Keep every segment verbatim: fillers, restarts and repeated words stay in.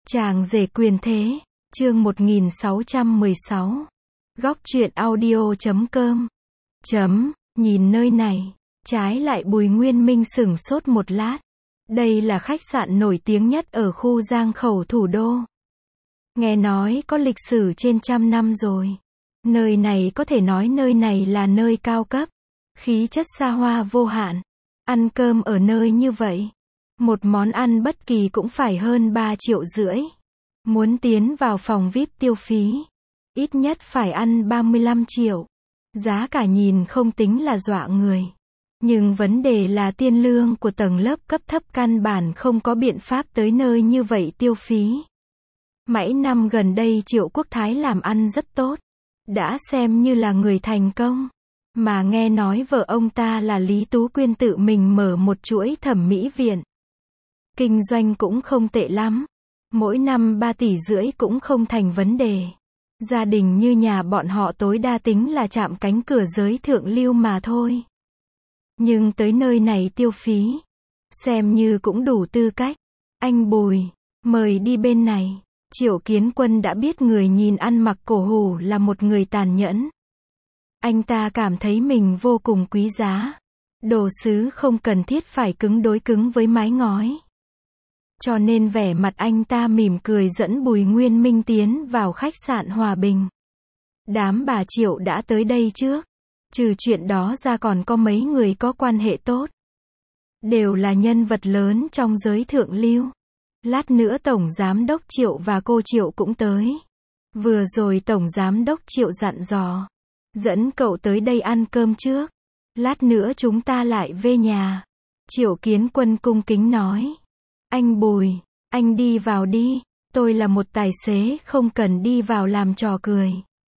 Chàng rể quyền thế, chương một nghìn sáu trăm mười sáu. Góc truyện audio chấm com. Chấm, nhìn nơi này. Trái lại Bùi Nguyên Minh sửng sốt một lát. Đây là khách sạn nổi tiếng nhất ở khu Giang Khẩu thủ đô. Nghe nói có lịch sử trên trăm năm rồi. Nơi này có thể nói nơi này là nơi cao cấp. Khí chất xa hoa vô hạn. Ăn cơm ở nơi như vậy. Một món ăn bất kỳ cũng phải hơn ba triệu rưỡi. Muốn tiến vào phòng vi ai pi tiêu phí. Ít nhất phải ăn ba mươi lăm triệu. Giá cả nhìn không tính là dọa người. Nhưng vấn đề là tiền lương của tầng lớp cấp thấp căn bản không có biện pháp tới nơi như vậy tiêu phí. Mãi năm gần đây Triệu Quốc Thái làm ăn rất tốt. Đã xem như là người thành công. Mà nghe nói vợ ông ta là Lý Tú Quyên tự mình mở một chuỗi thẩm mỹ viện. Kinh doanh cũng không tệ lắm. Mỗi năm ba tỷ rưỡi cũng không thành vấn đề. Gia đình như nhà bọn họ tối đa tính là chạm cánh cửa giới thượng lưu mà thôi. Nhưng tới nơi này tiêu phí. Xem như cũng đủ tư cách. Anh Bùi, mời đi bên này. Triệu Kiến Quân đã biết người nhìn ăn mặc cổ hủ là một người tàn nhẫn. Anh ta cảm thấy mình vô cùng quý giá. Đồ sứ không cần thiết phải cứng đối cứng với mái ngói. Cho nên vẻ mặt anh ta mỉm cười dẫn Bùi Nguyên Minh tiến vào khách sạn Hòa Bình. Đám bà Triệu đã tới đây trước. Trừ chuyện đó ra còn có mấy người có quan hệ tốt. Đều là nhân vật lớn trong giới thượng lưu. Lát nữa Tổng Giám đốc Triệu và cô Triệu cũng tới. Vừa rồi Tổng Giám đốc Triệu dặn dò. Dẫn cậu tới đây ăn cơm trước. Lát nữa chúng ta lại về nhà. Triệu Kiến Quân cung kính nói. Anh Bùi, anh đi vào đi. Tôi là một tài xế không cần đi vào làm trò cười.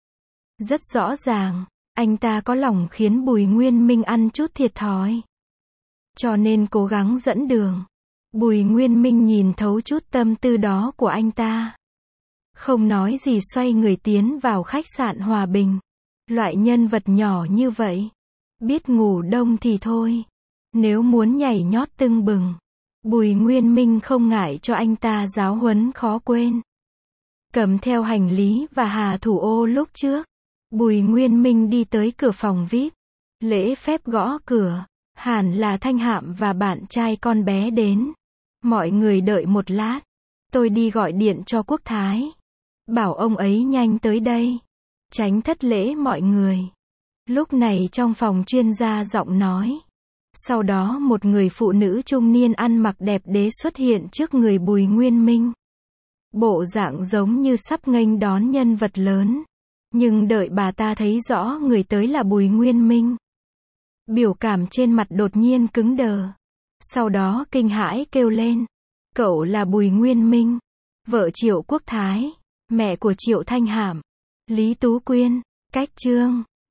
Rất rõ ràng, anh ta có lòng khiến Bùi Nguyên Minh ăn chút thiệt thòi. Cho nên cố gắng dẫn đường. Bùi Nguyên Minh nhìn thấu chút tâm tư đó của anh ta. Không nói gì xoay người tiến vào khách sạn Hòa Bình. Loại nhân vật nhỏ như vậy. Biết ngủ đông thì thôi. Nếu muốn nhảy nhót tưng bừng. Bùi Nguyên Minh không ngại cho anh ta giáo huấn khó quên. Cầm theo hành lý và hà thủ ô lúc trước. Bùi Nguyên Minh đi tới cửa phòng vi ai pi. Lễ phép gõ cửa. Hẳn là Thanh Hạm và bạn trai con bé đến. Mọi người đợi một lát. Tôi đi gọi điện cho Quốc Thái. Bảo ông ấy nhanh tới đây. Tránh thất lễ mọi người. Lúc này trong phòng chuyên gia giọng nói. Sau đó một người phụ nữ trung niên ăn mặc đẹp đẽ xuất hiện trước người Bùi Nguyên Minh. Bộ dạng giống như sắp nghênh đón nhân vật lớn. Nhưng đợi bà ta thấy rõ người tới là Bùi Nguyên Minh. Biểu cảm trên mặt đột nhiên cứng đờ. Sau đó kinh hãi kêu lên. Cậu là Bùi Nguyên Minh. Vợ Triệu Quốc Thái. Mẹ của Triệu Thanh Hạm. Lý Tú Quyên. Cách chương.